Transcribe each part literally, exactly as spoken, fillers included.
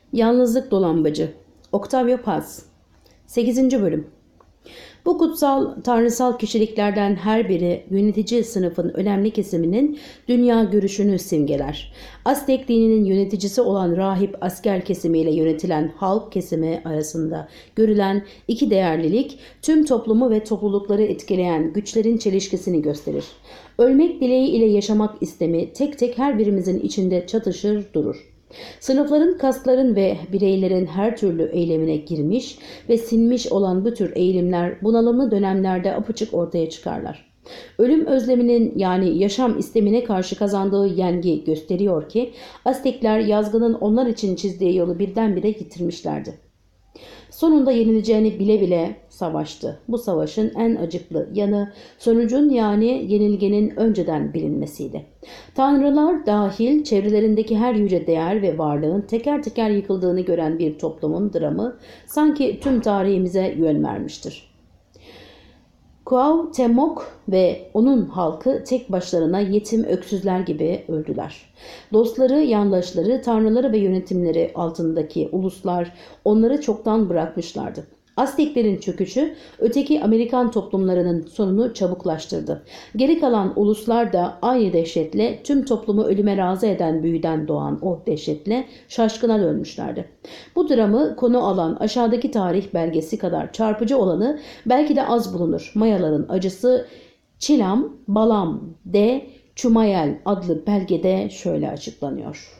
Yalnızlık Dolambacı Octavio Paz sekizinci Bölüm Bu kutsal, tanrısal kişiliklerden her biri yönetici sınıfın önemli kesiminin dünya görüşünü simgeler. Aztek dininin yöneticisi olan rahip asker kesimiyle yönetilen halk kesimi arasında görülen iki değerlilik, tüm toplumu ve toplulukları etkileyen güçlerin çelişkisini gösterir. Ölmek dileği ile yaşamak istemi tek tek her birimizin içinde çatışır durur. Sınıfların, kasların ve bireylerin her türlü eylemine girmiş ve sinmiş olan bu tür eğilimler bunalımlı dönemlerde apaçık ortaya çıkarlar. Ölüm özleminin yani yaşam istemine karşı kazandığı yengi gösteriyor ki Aztekler yazgının onlar için çizdiği yolu birdenbire yitirmişlerdi. Sonunda yenileceğini bile bile savaştı. Bu savaşın en acıklı yanı sonucun yani yenilgenin önceden bilinmesiydi. Tanrılar dahil çevrelerindeki her yüce değer ve varlığın teker teker yıkıldığını gören bir toplumun dramı sanki tüm tarihimize yön vermiştir. Cuauhtémoc ve onun halkı tek başlarına yetim öksüzler gibi öldüler. Dostları, yandaşları, tanrıları ve yönetimleri altındaki uluslar onları çoktan bırakmışlardı. Azteklerin çöküşü öteki Amerikan toplumlarının sonunu çabuklaştırdı. Geri kalan uluslar da aynı dehşetle tüm toplumu ölüme razı eden büyüden doğan o dehşetle şaşkına dönmüşlerdi. Bu dramı konu alan aşağıdaki tarih belgesi kadar çarpıcı olanı belki de az bulunur. Mayaların acısı Çilam Balam de Çumayel adlı belgede şöyle açıklanıyor.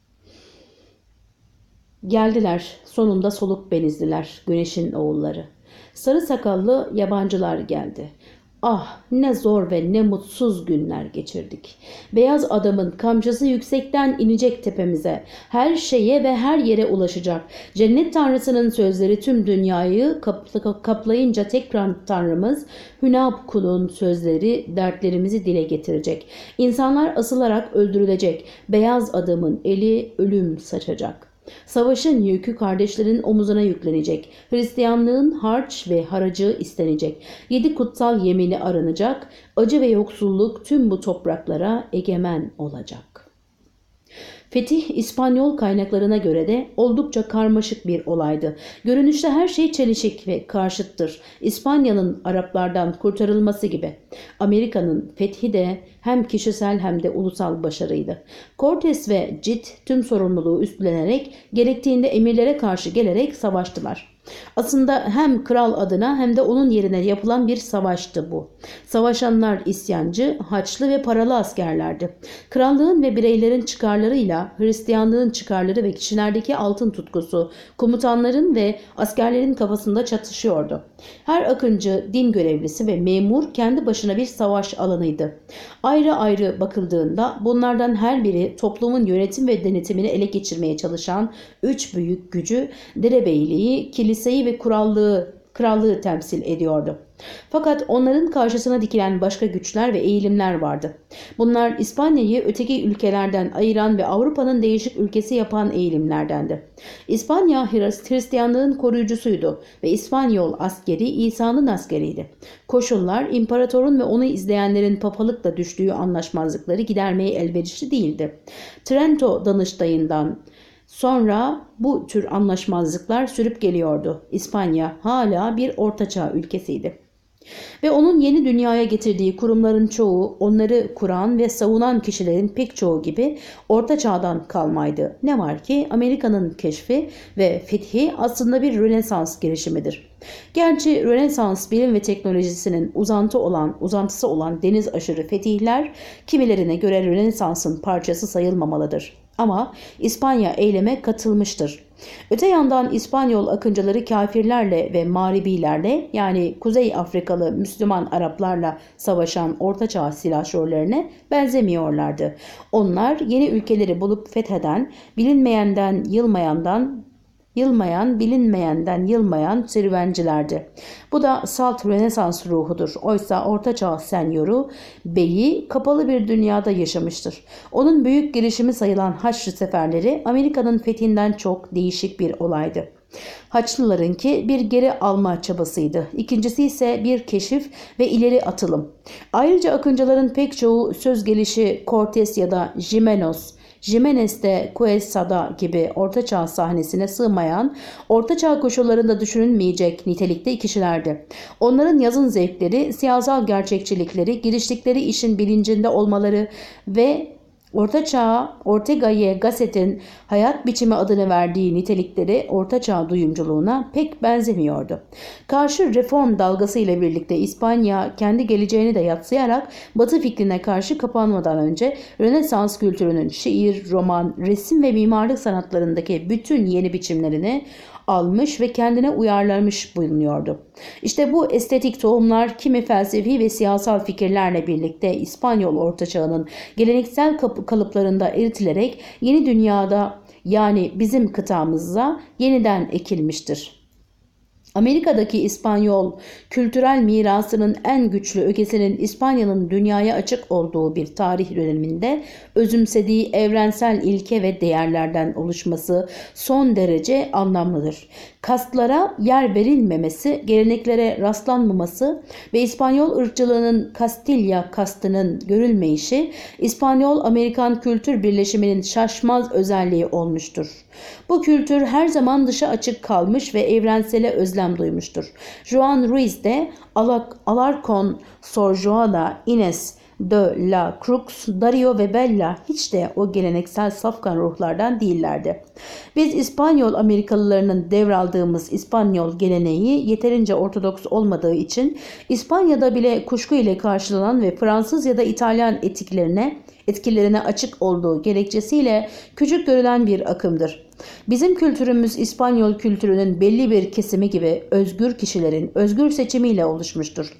Geldiler, sonunda soluk benizliler, güneşin oğulları. Sarı sakallı yabancılar geldi. Ah, ne zor ve ne mutsuz günler geçirdik. Beyaz adamın kamçısı yüksekten inecek tepemize. Her şeye ve her yere ulaşacak. Cennet tanrısının sözleri tüm dünyayı kaplayınca tekrar tanrımız Hünab kulun sözleri dertlerimizi dile getirecek. İnsanlar asılarak öldürülecek. Beyaz adamın eli ölüm saçacak. Savaşın yükü kardeşlerin omuzuna yüklenecek. Hristiyanlığın harç ve haracı istenecek. Yedi kutsal yemini aranacak. Acı ve yoksulluk tüm bu topraklara egemen olacak. Fetih İspanyol kaynaklarına göre de oldukça karmaşık bir olaydı. Görünüşte her şey çelişik ve karşıttır. İspanya'nın Araplardan kurtarılması gibi. Amerika'nın fethi de hem kişisel hem de ulusal başarıydı. Cortes ve Cid tüm sorumluluğu üstlenerek gerektiğinde emirlere karşı gelerek savaştılar. Aslında hem kral adına hem de onun yerine yapılan bir savaştı bu. Savaşanlar isyancı, haçlı ve paralı askerlerdi. Krallığın ve bireylerin çıkarlarıyla Hristiyanlığın çıkarları ve kişilerdeki altın tutkusu komutanların ve askerlerin kafasında çatışıyordu. Her akıncı, din görevlisi ve memur kendi başına bir savaş alanıydı. Ayrı ayrı bakıldığında bunlardan her biri toplumun yönetim ve denetimini ele geçirmeye çalışan üç büyük gücü, derebeyliği, kiliseyi ve krallığı, krallığı temsil ediyordu. Fakat onların karşısına dikilen başka güçler ve eğilimler vardı. Bunlar İspanya'yı öteki ülkelerden ayıran ve Avrupa'nın değişik ülkesi yapan eğilimlerdendi. İspanya Hristiyanlığın koruyucusuydu ve İspanyol askeri İsa'nın askeriydi. Koşullar imparatorun ve onu izleyenlerin papalıkla düştüğü anlaşmazlıkları gidermeye elverişli değildi. Trento Danıştayı'ndan sonra bu tür anlaşmazlıklar sürüp geliyordu. İspanya hala bir ortaçağ ülkesiydi. Ve onun yeni dünyaya getirdiği kurumların çoğu onları kuran ve savunan kişilerin pek çoğu gibi orta çağdan kalmaydı. Ne var ki Amerika'nın keşfi ve fethi aslında bir Rönesans girişimidir. Gerçi Rönesans bilim ve teknolojisinin uzantı olan, uzantısı olan deniz aşırı fetihler kimilerine göre Rönesans'ın parçası sayılmamalıdır. Ama İspanya eyleme katılmıştır. Öte yandan İspanyol akıncıları kafirlerle ve mağribilerle yani Kuzey Afrikalı Müslüman Araplarla savaşan ortaçağ silahşörlerine benzemiyorlardı. Onlar yeni ülkeleri bulup fetheden, bilinmeyenden yılmayandan Yılmayan, bilinmeyenden yılmayan serüvencilerdi. Bu da salt Rönesans ruhudur. Oysa Ortaçağ senyoru, beyi kapalı bir dünyada yaşamıştır. Onun büyük girişimi sayılan Haçlı seferleri Amerika'nın fethinden çok değişik bir olaydı. Haçlılarınki bir geri alma çabasıydı. İkincisi ise bir keşif ve ileri atılım. Ayrıca akıncıların pek çoğu söz gelişi Cortes ya da Jimenos Jimenez de Quesada gibi ortaçağ sahnesine sığmayan, ortaçağ koşullarında düşünülmeyecek nitelikte kişilerdi. Onların yazın zevkleri, siyasal gerçekçilikleri, giriştikleri işin bilincinde olmaları ve Ortaçağ, Ortega y Gasset'in hayat biçimi adını verdiği nitelikleri ortaçağ duyumculuğuna pek benzemiyordu. Karşı reform dalgası ile birlikte İspanya kendi geleceğini de yadsıyarak Batı fikrine karşı kapanmadan önce Rönesans kültürünün şiir, roman, resim ve mimarlık sanatlarındaki bütün yeni biçimlerini almış ve kendine uyarlamış bulunuyordu. İşte bu estetik tohumlar kimi felsefi ve siyasal fikirlerle birlikte İspanyol ortaçağının geleneksel kalıplarında eritilerek yeni dünyada, yani bizim kıtamızda yeniden ekilmiştir. Amerika'daki İspanyol kültürel mirasının en güçlü ögesinin İspanya'nın dünyaya açık olduğu bir tarih döneminde özümsediği evrensel ilke ve değerlerden oluşması son derece anlamlıdır. Kastlara yer verilmemesi, geleneklere rastlanmaması ve İspanyol ırkçılığının Kastilya kastının görülmeyişi İspanyol-Amerikan kültür birleşiminin şaşmaz özelliği olmuştur. Bu kültür her zaman dışa açık kalmış ve evrensele özlem duymuştur. Juan Ruiz de Alarcón, Sor Juana Inés de la Cruz, Dario ve Bella hiç de o geleneksel safkan ruhlardan değillerdi. Biz İspanyol Amerikalılarının devraldığımız İspanyol geleneği yeterince ortodoks olmadığı için İspanya'da bile kuşku ile karşılanan ve Fransız ya da İtalyan etiklerine etkilerine açık olduğu gerekçesiyle küçük görülen bir akımdır. Bizim kültürümüz İspanyol kültürünün belli bir kesimi gibi özgür kişilerin özgür seçimiyle oluşmuştur.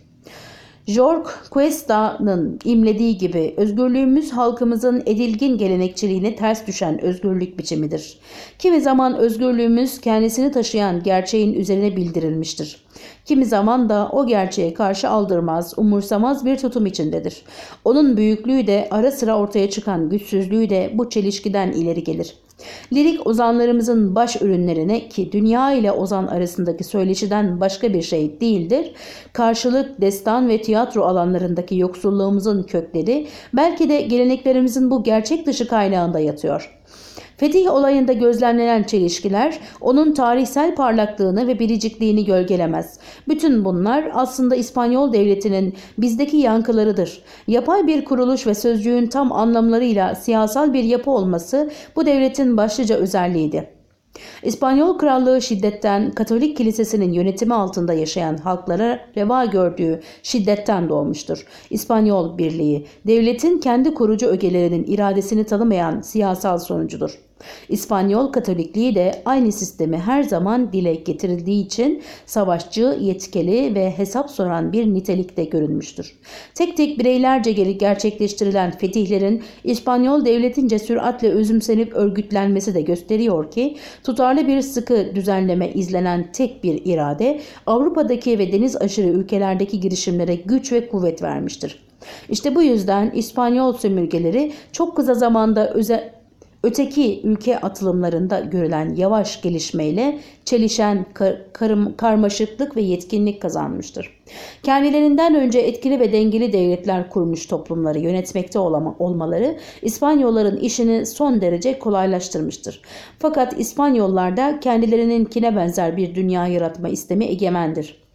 Jorge Cuesta'nın imlediği gibi özgürlüğümüz halkımızın edilgin gelenekçiliğine ters düşen özgürlük biçimidir. Kimi zaman özgürlüğümüz kendisini taşıyan gerçeğin üzerine bildirilmiştir. Kimi zaman da o gerçeğe karşı aldırmaz, umursamaz bir tutum içindedir. Onun büyüklüğü de ara sıra ortaya çıkan güçsüzlüğü de bu çelişkiden ileri gelir. Lirik ozanlarımızın baş ürünlerine, ki dünya ile ozan arasındaki söyleşiden başka bir şey değildir, karşılık, destan ve tiyatro alanlarındaki yoksulluğumuzun kökleri belki de geleneklerimizin bu gerçek dışı kaynağında yatıyor. Fetih olayında gözlemlenen çelişkiler onun tarihsel parlaklığını ve biricikliğini gölgelemez. Bütün bunlar aslında İspanyol devletinin bizdeki yankılarıdır. Yapay bir kuruluş ve sözcüğün tam anlamlarıyla siyasal bir yapı olması bu devletin başlıca özelliğiydi. İspanyol Krallığı şiddetten, Katolik Kilisesi'nin yönetimi altında yaşayan halklara reva gördüğü şiddetten doğmuştur. İspanyol Birliği, devletin kendi kurucu ögelerinin iradesini tanımayan siyasal sonucudur. İspanyol Katolikliği de aynı sistemi her zaman dile getirildiği için savaşçı, yetkili ve hesap soran bir nitelikte görünmüştür. Tek tek bireylerce gerçekleştirilen fetihlerin İspanyol devletince süratle özümsenip örgütlenmesi de gösteriyor ki tutarlı bir sıkı düzenleme izlenen tek bir irade Avrupa'daki ve deniz aşırı ülkelerdeki girişimlere güç ve kuvvet vermiştir. İşte bu yüzden İspanyol sömürgeleri çok kısa zamanda özel öteki ülke atılımlarında görülen yavaş gelişmeyle çelişen kar karım, karmaşıklık ve yetkinlik kazanmıştır. Kendilerinden önce etkili ve dengeli devletler kurmuş toplumları yönetmekte olama, olmaları İspanyolların işini son derece kolaylaştırmıştır. Fakat İspanyollarda kendilerininkine benzer bir dünya yaratma istemi egemendir.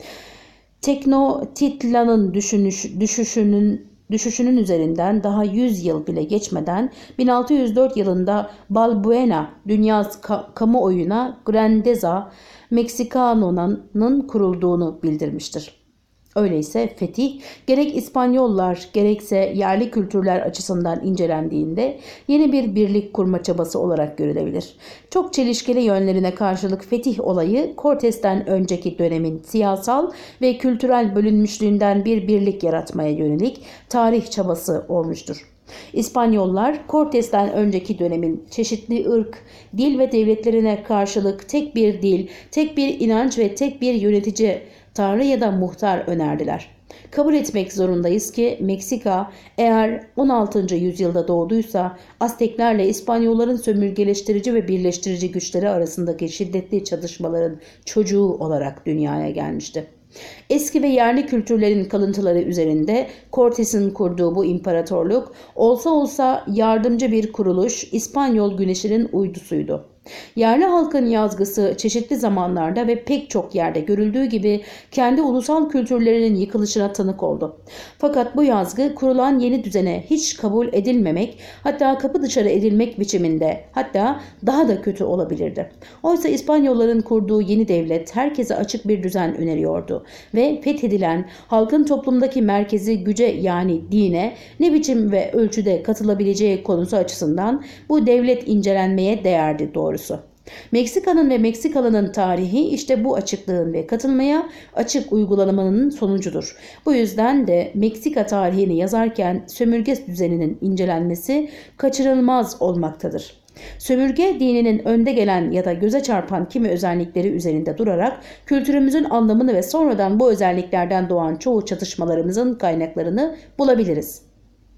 Tenochtitlan'ın düşünüş, düşüşünün Düşüşünün üzerinden daha yüz yıl bile geçmeden bin altı yüz dört yılında Balbuena dünya ka kamuoyuna Grandeza Mexicano'nun kurulduğunu bildirmiştir. Öyleyse fetih gerek İspanyollar gerekse yerli kültürler açısından incelendiğinde yeni bir birlik kurma çabası olarak görülebilir. Çok çelişkili yönlerine karşılık fetih olayı Cortes'ten önceki dönemin siyasal ve kültürel bölünmüşlüğünden bir birlik yaratmaya yönelik tarih çabası olmuştur. İspanyollar Cortes'ten önceki dönemin çeşitli ırk, dil ve devletlerine karşılık tek bir dil, tek bir inanç ve tek bir yönetici, tanrı ya da muhtar önerdiler. Kabul etmek zorundayız ki Meksika eğer on altıncı yüzyılda doğduysa Azteklerle İspanyolların sömürgeleştirici ve birleştirici güçleri arasındaki şiddetli çatışmaların çocuğu olarak dünyaya gelmişti. Eski ve yerli kültürlerin kalıntıları üzerinde Cortes'in kurduğu bu imparatorluk olsa olsa yardımcı bir kuruluş, İspanyol güneşinin uydusuydu. Yerli halkın yazgısı çeşitli zamanlarda ve pek çok yerde görüldüğü gibi kendi ulusal kültürlerinin yıkılışına tanık oldu. Fakat bu yazgı kurulan yeni düzene hiç kabul edilmemek, hatta kapı dışarı edilmek biçiminde, hatta daha da kötü olabilirdi. Oysa İspanyolların kurduğu yeni devlet herkese açık bir düzen öneriyordu ve fethedilen halkın toplumdaki merkezi güce yani dine ne biçim ve ölçüde katılabileceği konusu açısından bu devlet incelenmeye değerdi doğrusu. Meksika'nın ve Meksikalı'nın tarihi işte bu açıklığın ve katılmaya açık uygulamanın sonucudur. Bu yüzden de Meksika tarihini yazarken sömürge düzeninin incelenmesi kaçınılmaz olmaktadır. Sömürge dininin önde gelen ya da göze çarpan kimi özellikleri üzerinde durarak kültürümüzün anlamını ve sonradan bu özelliklerden doğan çoğu çatışmalarımızın kaynaklarını bulabiliriz.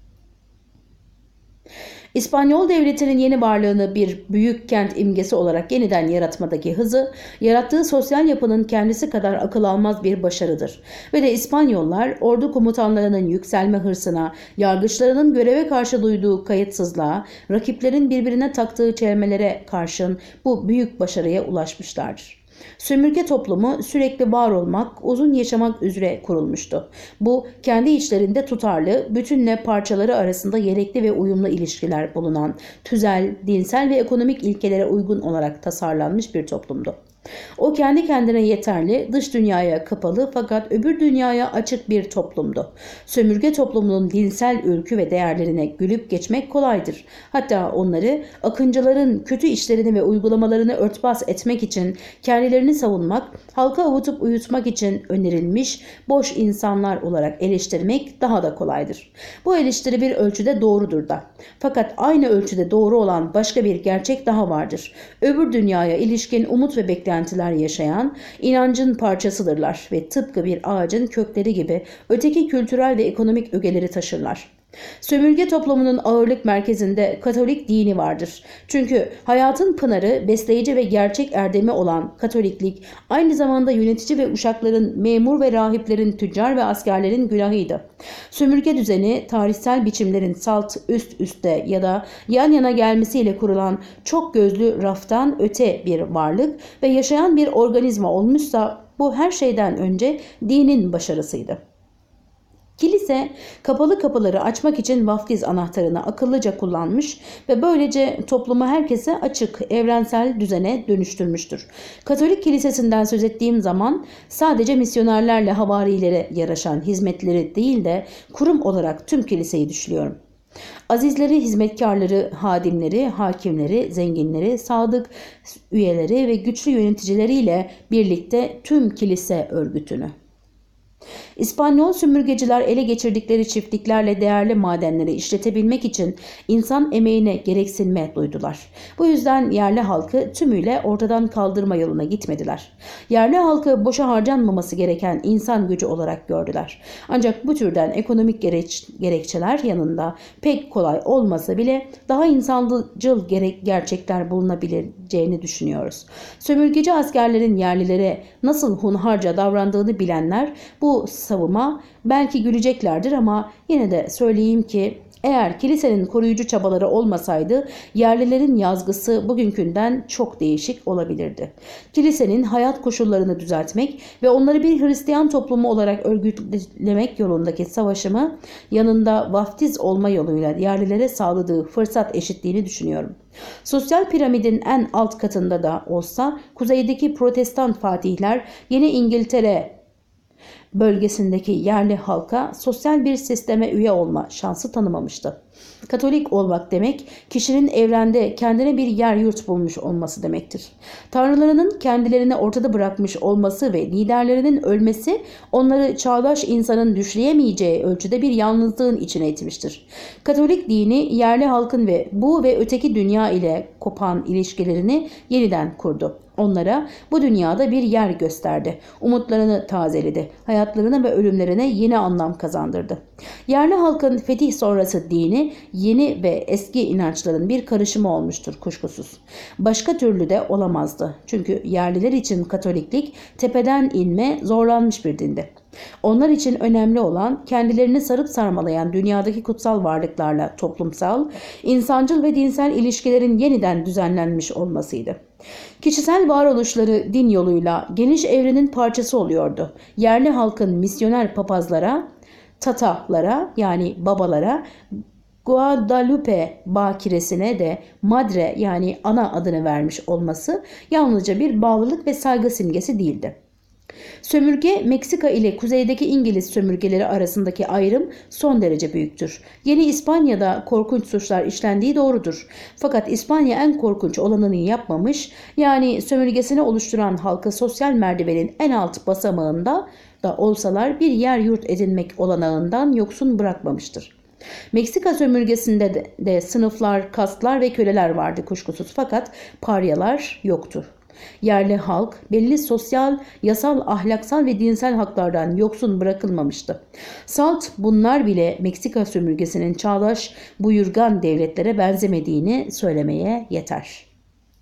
İspanyol devletinin yeni varlığını bir büyük kent imgesi olarak yeniden yaratmadaki hızı, yarattığı sosyal yapının kendisi kadar akıl almaz bir başarıdır. Ve de İspanyollar ordu komutanlarının yükselme hırsına, yargıçlarının göreve karşı duyduğu kayıtsızlığa, rakiplerin birbirine taktığı çelmelere karşın bu büyük başarıya ulaşmışlardır. Sömürge toplumu sürekli var olmak, uzun yaşamak üzere kurulmuştu. Bu kendi içlerinde tutarlı, bütünle parçaları arasında gerekli ve uyumlu ilişkiler bulunan, tüzel, dinsel ve ekonomik ilkelere uygun olarak tasarlanmış bir toplumdu. O kendi kendine yeterli, dış dünyaya kapalı fakat öbür dünyaya açık bir toplumdu. Sömürge toplumunun dinsel ülkü ve değerlerine gülüp geçmek kolaydır. Hatta onları akıncıların kötü işlerini ve uygulamalarını örtbas etmek için kendilerini savunmak, halka avutup uyutmak için önerilmiş boş insanlar olarak eleştirmek daha da kolaydır. Bu eleştiri bir ölçüde doğrudur da. Fakat aynı ölçüde doğru olan başka bir gerçek daha vardır. Öbür dünyaya ilişkin umut ve beklentiler yaşayan, inancın parçasıdırlar ve tıpkı bir ağacın kökleri gibi öteki kültürel ve ekonomik ögeleri taşırlar. Sömürge toplumunun ağırlık merkezinde Katolik dini vardır. Çünkü hayatın pınarı, besleyici ve gerçek erdemi olan Katoliklik aynı zamanda yönetici ve uşakların, memur ve rahiplerin, tüccar ve askerlerin günahıydı. Sömürge düzeni tarihsel biçimlerin salt üst üste ya da yan yana gelmesiyle kurulan çok gözlü raftan öte bir varlık ve yaşayan bir organizma olmuşsa bu her şeyden önce dinin başarısıydı. Kilise kapalı kapıları açmak için vaftiz anahtarını akıllıca kullanmış ve böylece toplumu herkese açık, evrensel düzene dönüştürmüştür. Katolik kilisesinden söz ettiğim zaman sadece misyonerlerle havarilere yaraşan hizmetleri değil de kurum olarak tüm kiliseyi düşünüyorum. Azizleri, hizmetkarları, hadimleri, hakimleri, zenginleri, sadık üyeleri ve güçlü yöneticileriyle birlikte tüm kilise örgütünü. İspanyol sömürgeciler ele geçirdikleri çiftliklerle değerli madenleri işletebilmek için insan emeğine gereksinme duydular. Bu yüzden yerli halkı tümüyle ortadan kaldırma yoluna gitmediler. Yerli halkı boşa harcanmaması gereken insan gücü olarak gördüler. Ancak bu türden ekonomik gereç, gerekçeler yanında pek kolay olmasa bile daha insancıl gerek, gerçekler bulunabileceğini düşünüyoruz. Sömürgeci askerlerin yerlilere nasıl hunharca davrandığını bilenler bu savıma belki güleceklerdir ama yine de söyleyeyim ki eğer kilisenin koruyucu çabaları olmasaydı yerlilerin yazgısı bugünkünden çok değişik olabilirdi. Kilisenin hayat koşullarını düzeltmek ve onları bir Hristiyan toplumu olarak örgütlemek yolundaki savaşımı yanında vaftiz olma yoluyla yerlilere sağladığı fırsat eşitliğini düşünüyorum. Sosyal piramidin en alt katında da olsa kuzeydeki Protestan fatihler Yeni İngiltere bölgesindeki yerli halka sosyal bir sisteme üye olma şansı tanımamıştı. Katolik olmak demek, kişinin evrende kendine bir yer yurt bulmuş olması demektir. Tanrılarının kendilerini ortada bırakmış olması ve liderlerinin ölmesi onları çağdaş insanın düşleyemeyeceği ölçüde bir yalnızlığın içine itmiştir. Katolik dini yerli halkın ve bu ve öteki dünya ile kopan ilişkilerini yeniden kurdu. Onlara bu dünyada bir yer gösterdi. Umutlarını tazeledi. Hayatlarına ve ölümlerine yeni anlam kazandırdı. Yerli halkın fetih sonrası dini yani yeni ve eski inançların bir karışımı olmuştur kuşkusuz. Başka türlü de olamazdı. Çünkü yerliler için Katoliklik tepeden inme zorlanmış bir dindi. Onlar için önemli olan kendilerini sarıp sarmalayan dünyadaki kutsal varlıklarla toplumsal, insancıl ve dinsel ilişkilerin yeniden düzenlenmiş olmasıydı. Kişisel varoluşları din yoluyla geniş evrenin parçası oluyordu. Yerli halkın misyoner papazlara, tatalara yani babalara, Guadalupe bakiresine de Madre yani ana adını vermiş olması yalnızca bir bağlılık ve saygı simgesi değildi. Sömürge, Meksika ile kuzeydeki İngiliz sömürgeleri arasındaki ayrım son derece büyüktür. Yeni İspanya'da korkunç suçlar işlendiği doğrudur. Fakat İspanya en korkunç olanını yapmamış, yani sömürgesini oluşturan halkı sosyal merdivenin en alt basamağında da olsalar bir yer yurt edinmek olanağından yoksun bırakmamıştır. Meksika sömürgesinde de, de sınıflar, kastlar ve köleler vardı kuşkusuz, fakat paryalar yoktu. Yerli halk belli sosyal, yasal, ahlaksal ve dinsel haklardan yoksun bırakılmamıştı. Salt bunlar bile Meksika sömürgesinin çağdaş buyurgan devletlere benzemediğini söylemeye yeter.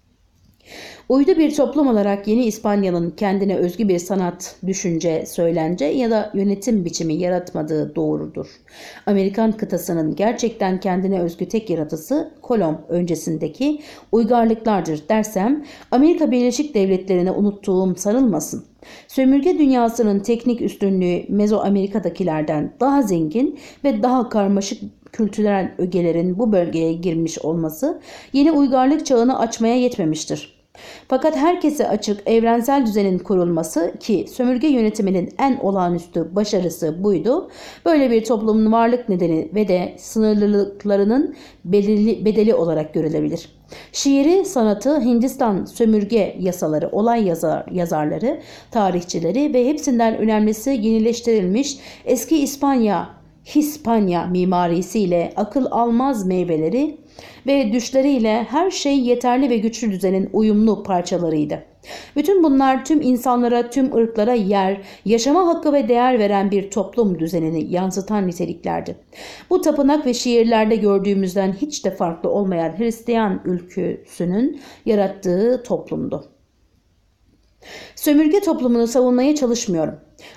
Uydu bir toplum olarak Yeni İspanya'nın kendine özgü bir sanat, düşünce, söylence ya da yönetim biçimi yaratmadığı doğrudur. Amerikan kıtasının gerçekten kendine özgü tek yaratısı Kolomb öncesindeki uygarlıklardır dersem Amerika Birleşik Devletleri'ne unuttuğum sanılmasın. Sömürge dünyasının teknik üstünlüğü Mezoamerika'dakilerden daha zengin ve daha karmaşık kültürel ögelerin bu bölgeye girmiş olması yeni uygarlık çağını açmaya yetmemiştir. Fakat herkese açık evrensel düzenin kurulması ki sömürge yönetiminin en olağanüstü başarısı buydu, böyle bir toplumun varlık nedeni ve de sınırlılıklarının bedeli, bedeli olarak görülebilir. Şiiri, sanatı, Hindistan sömürge yasaları, olay yazar, yazarları, tarihçileri ve hepsinden önemlisi yenileştirilmiş eski İspanya, Hispanya mimarisiyle akıl almaz meyveleri ve düşleriyle her şey yeterli ve güçlü düzenin uyumlu parçalarıydı. Bütün bunlar tüm insanlara, tüm ırklara yer, yaşama hakkı ve değer veren bir toplum düzenini yansıtan niteliklerdi. Bu tapınak ve şiirlerde gördüğümüzden hiç de farklı olmayan Hristiyan ülküsünün yarattığı toplumdu. Sömürge toplumunu savunmaya çalışmıyorum.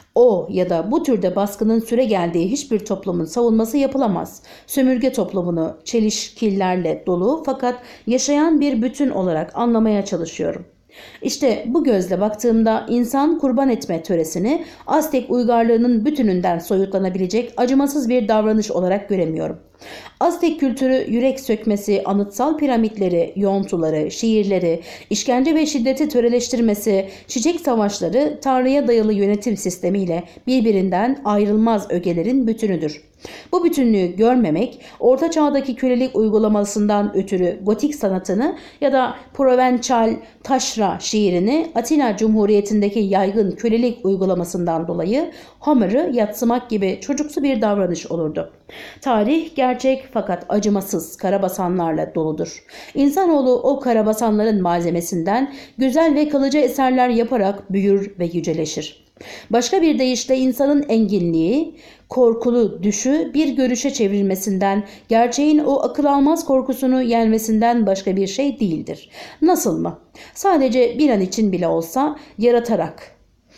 O ya da bu türde baskının süre geldiği hiçbir toplumun savunması yapılamaz. Sömürge toplumunu çelişkilerle dolu fakat yaşayan bir bütün olarak anlamaya çalışıyorum. İşte bu gözle baktığımda insan kurban etme töresini Aztek uygarlığının bütününden soyutlanabilecek acımasız bir davranış olarak göremiyorum. Aztek kültürü yürek sökmesi, anıtsal piramitleri, yontuları, şiirleri, işkence ve şiddeti töreleştirmesi, çiçek savaşları, Tanrı'ya dayalı yönetim sistemiyle birbirinden ayrılmaz ögelerin bütünüdür. Bu bütünlüğü görmemek, Orta Çağ'daki kölelik uygulamasından ötürü gotik sanatını ya da Provençal taşra şiirini Atina Cumhuriyeti'ndeki yaygın kölelik uygulamasından dolayı Homer'ı yadsımak gibi çocuksu bir davranış olurdu. Tarih gerçek fakat acımasız karabasanlarla doludur. İnsanoğlu o karabasanların malzemesinden güzel ve kalıcı eserler yaparak büyür ve yüceleşir. Başka bir deyişle insanın enginliği, korkulu düşü bir görüşe çevrilmesinden, gerçeğin o akıl almaz korkusunu yenmesinden başka bir şey değildir. Nasıl mı? Sadece bir an için bile olsa yaratarak.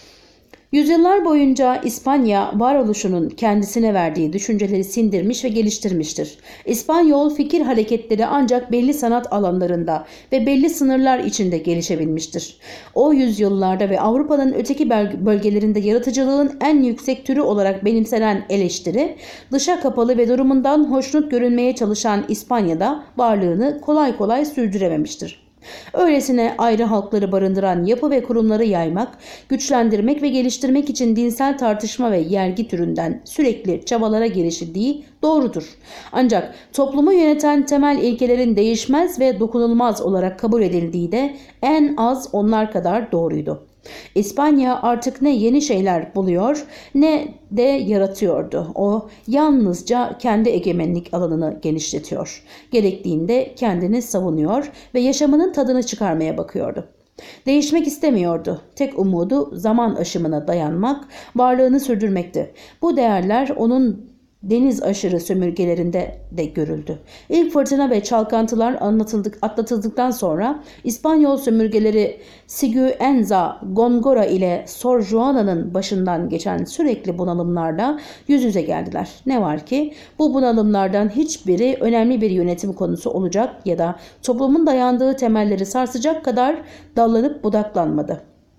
Yüzyıllar boyunca İspanya varoluşunun kendisine verdiği düşünceleri sindirmiş ve geliştirmiştir. İspanyol fikir hareketleri ancak belli sanat alanlarında ve belli sınırlar içinde gelişebilmiştir. O yüzyıllarda ve Avrupa'nın öteki bölgelerinde yaratıcılığın en yüksek türü olarak benimsenen eleştiri, dışa kapalı ve durumundan hoşnut görünmeye çalışan İspanya'da varlığını kolay kolay sürdürememiştir. Öylesine ayrı halkları barındıran yapı ve kurumları yaymak, güçlendirmek ve geliştirmek için dinsel tartışma ve yergi türünden sürekli çabalara girişildiği doğrudur. Ancak toplumu yöneten temel ilkelerin değişmez ve dokunulmaz olarak kabul edildiği de en az onlar kadar doğruydu. İspanya artık ne yeni şeyler buluyor ne de yaratıyordu. O yalnızca kendi egemenlik alanını genişletiyor. Gerektiğinde kendini savunuyor ve yaşamının tadını çıkarmaya bakıyordu. Değişmek istemiyordu. Tek umudu zaman aşımına dayanmak, varlığını sürdürmekti. Bu değerler onun deniz aşırı sömürgelerinde de görüldü. İlk fırtına ve çalkantılar anlatıldık, atlatıldıktan sonra İspanyol sömürgeleri Siguenza, Gongora ile Sor Juana'nın başından geçen sürekli bunalımlarla yüz yüze geldiler. Ne var ki bu bunalımlardan hiçbiri önemli bir yönetim konusu olacak ya da toplumun dayandığı temelleri sarsacak kadar dallanıp budaklanmadı.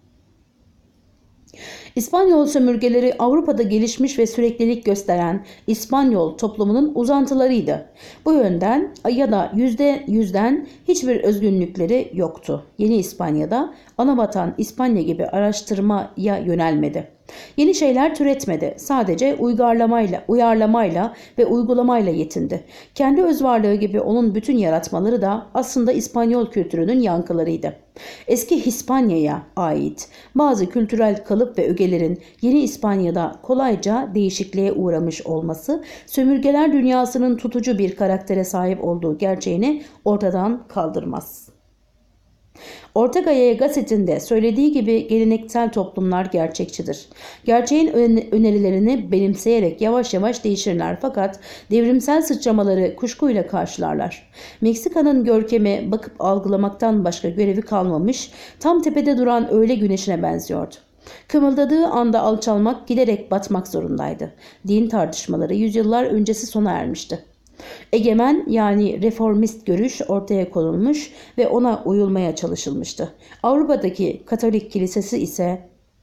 İspanyol sömürgeleri Avrupa'da gelişmiş ve süreklilik gösteren İspanyol toplumunun uzantılarıydı. Bu yönden ya da yüzde yüzden hiçbir özgünlükleri yoktu. Yeni İspanya'da anavatan İspanya gibi araştırmaya yönelmedi. Yeni şeyler türetmedi. Sadece uygarlamayla, uyarlamayla ve uygulamayla yetindi. Kendi özvarlığı gibi onun bütün yaratmaları da aslında İspanyol kültürünün yankılarıydı. Eski Hispanya'ya ait bazı kültürel kalıp ve ögelerin yeni İspanya'da kolayca değişikliğe uğramış olması, sömürgeler dünyasının tutucu bir karaktere sahip olduğu gerçeğini ortadan kaldırmaz. Ortega y Gasset'in söylediği gibi geleneksel toplumlar gerçekçidir. Gerçeğin önerilerini benimseyerek yavaş yavaş değişirler fakat devrimsel sıçramaları kuşkuyla karşılarlar. Meksika'nın görkemi bakıp algılamaktan başka görevi kalmamış, tam tepede duran öğle güneşine benziyordu. Kımıldadığı anda alçalmak, giderek batmak zorundaydı. Din tartışmaları yüzyıllar öncesi sona ermişti. Egemen yani reformist görüş ortaya konulmuş ve ona uyulmaya çalışılmıştı. Avrupa'daki Katolik kilisesi ise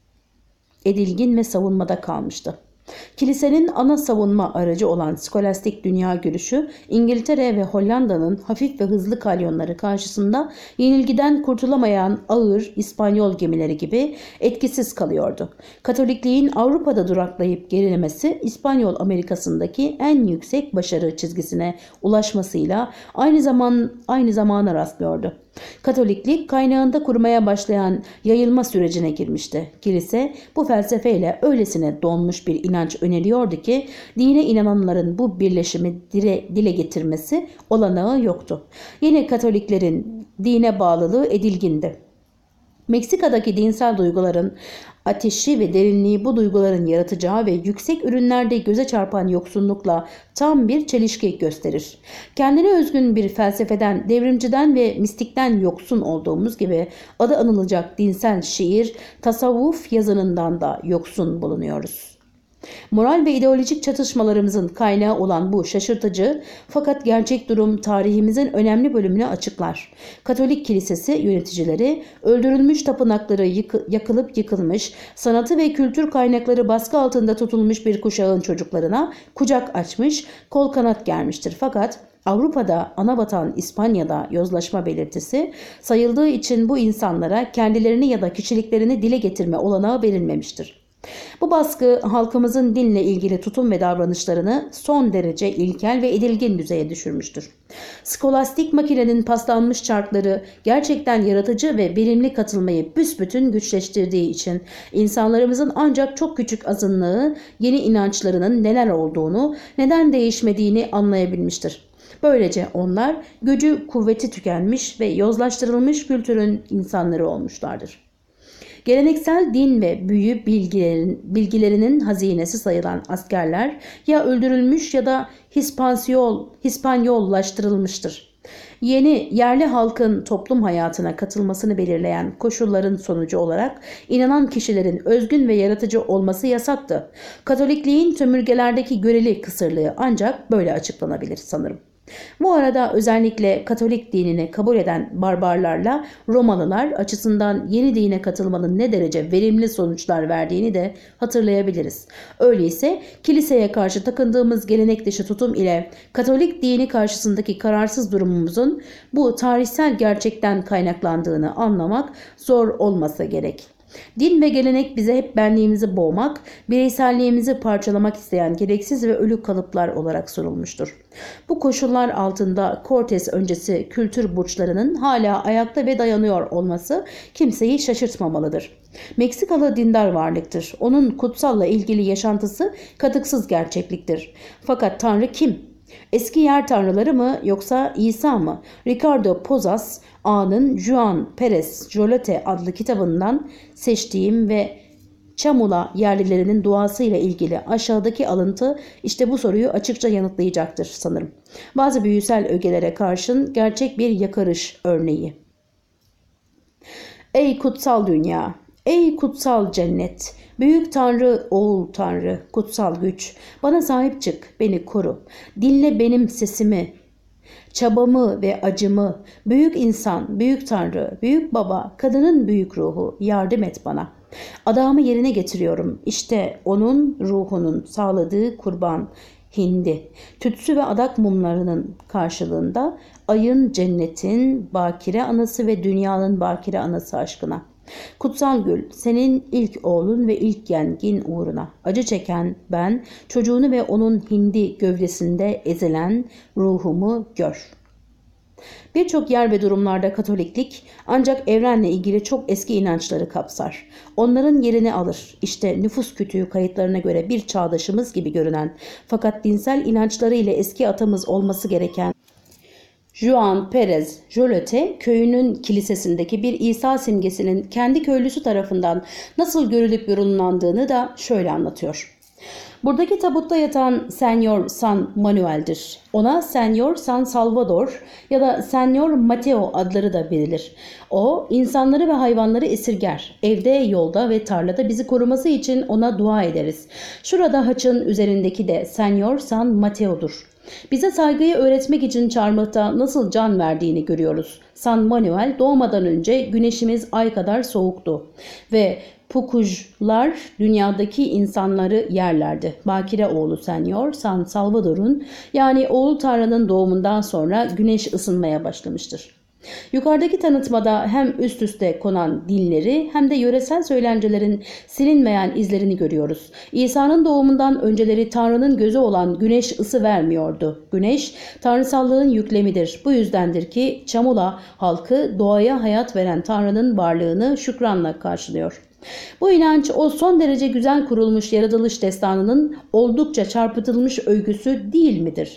edilgin ve savunmada kalmıştı. Kilisenin ana savunma aracı olan skolastik dünya görüşü İngiltere ve Hollanda'nın hafif ve hızlı kalyonları karşısında yenilgiden kurtulamayan ağır İspanyol gemileri gibi etkisiz kalıyordu. Katolikliğin Avrupa'da duraklayıp gerilemesi İspanyol Amerikası'ndaki en yüksek başarı çizgisine ulaşmasıyla aynı zaman aynı zamana rastlıyordu. Katoliklik kaynağında kurmaya başlayan yayılma sürecine girmişti. Kilise bu felsefeyle öylesine donmuş bir inanç öneriyordu ki dine inananların bu birleşimi dile, dile getirmesi olanağı yoktu. Yine Katoliklerin dine bağlılığı edilgindi. Meksika'daki dinsel duyguların ateşi ve derinliği bu duyguların yaratacağı ve yüksek ürünlerde göze çarpan yoksunlukla tam bir çelişki gösterir. Kendine özgün bir felsefeden, devrimciden ve mistikten yoksun olduğumuz gibi adı anılacak dinsel şiir, tasavvuf yazınından da yoksun bulunuyoruz. Moral ve ideolojik çatışmalarımızın kaynağı olan bu şaşırtıcı fakat gerçek durum tarihimizin önemli bölümünü açıklar. Katolik kilisesi yöneticileri öldürülmüş tapınakları yıkı, yakılıp yıkılmış, sanatı ve kültür kaynakları baskı altında tutulmuş bir kuşağın çocuklarına kucak açmış, kol kanat germiştir. Fakat Avrupa'da, anavatan İspanya'da yozlaşma belirtisi sayıldığı için bu insanlara kendilerini ya da kişiliklerini dile getirme olanağı verilmemiştir. Bu baskı halkımızın dinle ilgili tutum ve davranışlarını son derece ilkel ve edilgin düzeye düşürmüştür. Skolastik makinenin paslanmış çarkları gerçekten yaratıcı ve verimli katılmayı büsbütün güçleştirdiği için insanlarımızın ancak çok küçük azınlığı yeni inançlarının neler olduğunu, neden değişmediğini anlayabilmiştir. Böylece onlar gücü kuvveti tükenmiş ve yozlaştırılmış kültürün insanları olmuşlardır. Geleneksel din ve büyü bilgilerin, bilgilerinin hazinesi sayılan askerler ya öldürülmüş ya da Hispanyol, Hispanyollaştırılmıştır. Yeni yerli halkın toplum hayatına katılmasını belirleyen koşulların sonucu olarak inanan kişilerin özgün ve yaratıcı olması yasaktı. Katolikliğin sömürgelerdeki göreli kısırlığı ancak böyle açıklanabilir sanırım. Bu arada özellikle Katolik dinini kabul eden barbarlarla Romalılar açısından yeni dine katılmanın ne derece verimli sonuçlar verdiğini de hatırlayabiliriz. Öyleyse kiliseye karşı takındığımız gelenek dışı tutum ile Katolik dini karşısındaki kararsız durumumuzun bu tarihsel gerçekten kaynaklandığını anlamak zor olmasa gerek. Din ve gelenek bize hep benliğimizi boğmak, bireyselliğimizi parçalamak isteyen gereksiz ve ölü kalıplar olarak sunulmuştur. Bu koşullar altında Cortes öncesi kültür burçlarının hala ayakta ve dayanıyor olması kimseyi şaşırtmamalıdır. Meksikalı dindar varlıktır. Onun kutsalla ilgili yaşantısı katıksız gerçekliktir. Fakat Tanrı kim? Eski yer tanrıları mı yoksa İsa mı? Ricardo Pozas A'nın Juan Perez Jolote adlı kitabından seçtiğim ve Çamula yerlilerinin duasıyla ilgili aşağıdaki alıntı işte bu soruyu açıkça yanıtlayacaktır sanırım. Bazı büyüsel ögelere karşın gerçek bir yakarış örneği. Ey kutsal dünya, ey kutsal cennet, büyük Tanrı, oğul Tanrı, kutsal güç, bana sahip çık, beni koru, dinle benim sesimi, çabamı ve acımı, büyük insan, büyük Tanrı, büyük baba, kadının büyük ruhu, yardım et bana. Adağımı yerine getiriyorum, işte onun ruhunun sağladığı kurban, hindi, tütsü ve adak mumlarının karşılığında ayın, cennetin bakire anası ve dünyanın bakire anası aşkına. Kutsal Gül, senin ilk oğlun ve ilk yengin uğruna acı çeken ben, çocuğunu ve onun hindi gövdesinde ezilen ruhumu gör. Birçok yer ve durumlarda Katoliklik ancak evrenle ilgili çok eski inançları kapsar. Onların yerini alır. İşte nüfus kütüğü kayıtlarına göre bir çağdaşımız gibi görünen fakat dinsel inançları ile eski atamız olması gereken Juan Perez Jolete köyünün kilisesindeki bir İsa simgesinin kendi köylüsü tarafından nasıl görülüp yorumlandığını da şöyle anlatıyor. Buradaki tabutta yatan Senyor San Manuel'dir. Ona Senyor San Salvador ya da Senyor Mateo adları da verilir. O insanları ve hayvanları esirger. Evde, yolda ve tarlada bizi koruması için ona dua ederiz. Şurada haçın üzerindeki de Senyor San Mateo'dur. Bize saygıyı öğretmek için çarmıhta nasıl can verdiğini görüyoruz. San Manuel doğmadan önce güneşimiz ay kadar soğuktu ve Pukujlar dünyadaki insanları yerlerdi. Bakire oğlu Senyor San Salvador'un yani oğul Tanrı'nın doğumundan sonra güneş ısınmaya başlamıştır. Yukarıdaki tanıtmada hem üst üste konan dinleri hem de yöresel söylencelerin silinmeyen izlerini görüyoruz. İsa'nın doğumundan önceleri Tanrı'nın gözü olan güneş ısı vermiyordu. Güneş tanrısallığın yüklemidir. Bu yüzdendir ki Çamula halkı doğaya hayat veren Tanrı'nın varlığını şükranla karşılıyor. Bu inanç o son derece güzel kurulmuş yaratılış destanının oldukça çarpıtılmış öyküsü değil midir?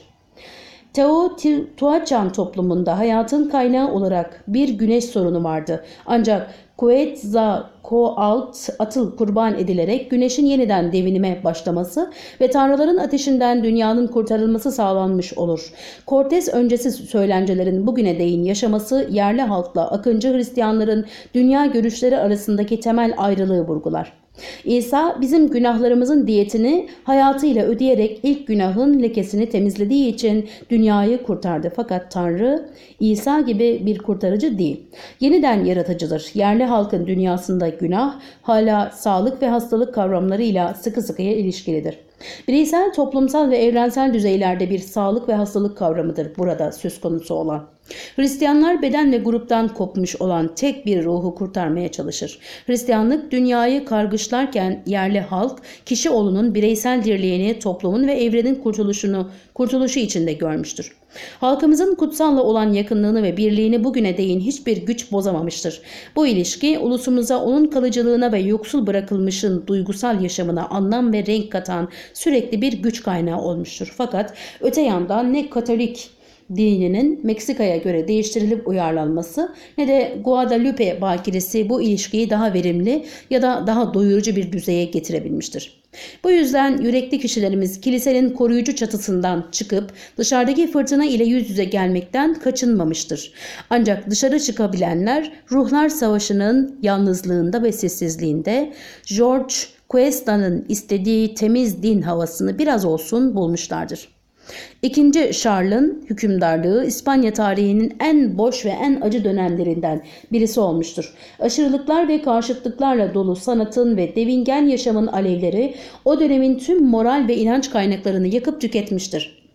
Teotihuacan toplumunda hayatın kaynağı olarak bir güneş sorunu vardı. Ancak Quetzalcoatl atıl kurban edilerek güneşin yeniden devinime başlaması ve tanrıların ateşinden dünyanın kurtarılması sağlanmış olur. Cortez öncesi söylencelerin bugüne değin yaşaması yerli halkla akıncı Hristiyanların dünya görüşleri arasındaki temel ayrılığı vurgular. İsa bizim günahlarımızın diyetini hayatıyla ödeyerek ilk günahın lekesini temizlediği için dünyayı kurtardı. Fakat Tanrı İsa gibi bir kurtarıcı değil. Yeniden yaratıcıdır. Yerli halkın dünyasında günah hala sağlık ve hastalık kavramlarıyla sıkı sıkıya ilişkilidir. Bireysel, toplumsal ve evrensel düzeylerde bir sağlık ve hastalık kavramıdır burada söz konusu olan. Hristiyanlar beden ve gruptan kopmuş olan tek bir ruhu kurtarmaya çalışır. Hristiyanlık dünyayı kargışlarken yerli halk kişioğlunun bireysel dirliğini toplumun ve evrenin kurtuluşunu kurtuluşu içinde görmüştür. Halkımızın kutsalla olan yakınlığını ve birliğini bugüne değin hiçbir güç bozamamıştır. Bu ilişki ulusumuza onun kalıcılığına ve yoksul bırakılmışın duygusal yaşamına anlam ve renk katan sürekli bir güç kaynağı olmuştur. Fakat öte yandan ne Katolik dininin Meksika'ya göre değiştirilip uyarlanması ne de Guadalupe bakiresi bu ilişkiyi daha verimli ya da daha doyurucu bir düzeye getirebilmiştir. Bu yüzden yürekli kişilerimiz kilisenin koruyucu çatısından çıkıp dışarıdaki fırtına ile yüz yüze gelmekten kaçınmamıştır. Ancak dışarı çıkabilenler ruhlar savaşının yalnızlığında ve sessizliğinde George Cuesta'nın istediği temiz din havasını biraz olsun bulmuşlardır. İkinci Charles'ın hükümdarlığı İspanya tarihinin en boş ve en acı dönemlerinden birisi olmuştur. Aşırılıklar ve karşıtlıklarla dolu sanatın ve devingen yaşamın alevleri o dönemin tüm moral ve inanç kaynaklarını yakıp tüketmiştir.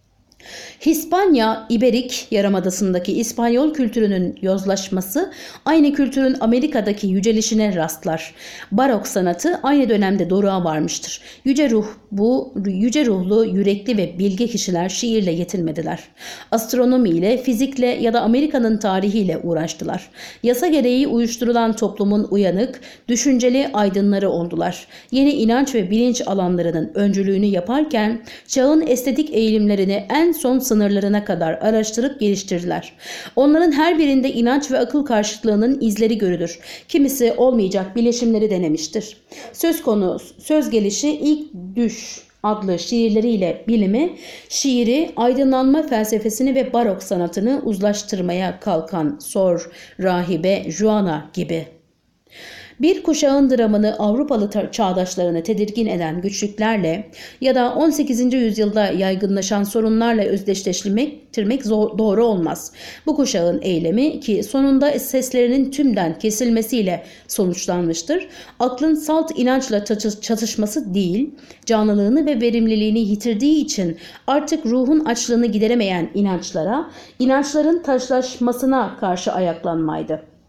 Hispanya, İberik Yarımadası'ndaki İspanyol kültürünün yozlaşması aynı kültürün Amerika'daki yücelişine rastlar. Barok sanatı aynı dönemde doruğa varmıştır. Yüce ruh, bu yüce ruhlu, yürekli ve bilge kişiler şiirle yetinmediler. Astronomiyle, fizikle ya da Amerika'nın tarihiyle uğraştılar. Yasa gereği uyuşturulan toplumun uyanık, düşünceli aydınları oldular. Yeni inanç ve bilinç alanlarının öncülüğünü yaparken çağın estetik eğilimlerini en son sınırlarına kadar araştırıp geliştirdiler. Onların her birinde inanç ve akıl karşıtlığının izleri görülür. Kimisi olmayacak bileşimleri denemiştir. Söz konu söz gelişi ilk düş adlı şiirleriyle bilimi, şiiri, aydınlanma felsefesini ve barok sanatını uzlaştırmaya kalkan Sor, Rahibe Juana gibi. Bir kuşağın dramını Avrupalı çağdaşlarını tedirgin eden güçlüklerle ya da on sekizinci yüzyılda yaygınlaşan sorunlarla özdeşleştirmek doğru olmaz. Bu kuşağın eylemi ki sonunda seslerinin tümden kesilmesiyle sonuçlanmıştır, aklın salt inançla çatışması değil, canlılığını ve verimliliğini yitirdiği için artık ruhun açlığını gideremeyen inançlara, inançların taşlaşmasına karşı ayaklanmaydı.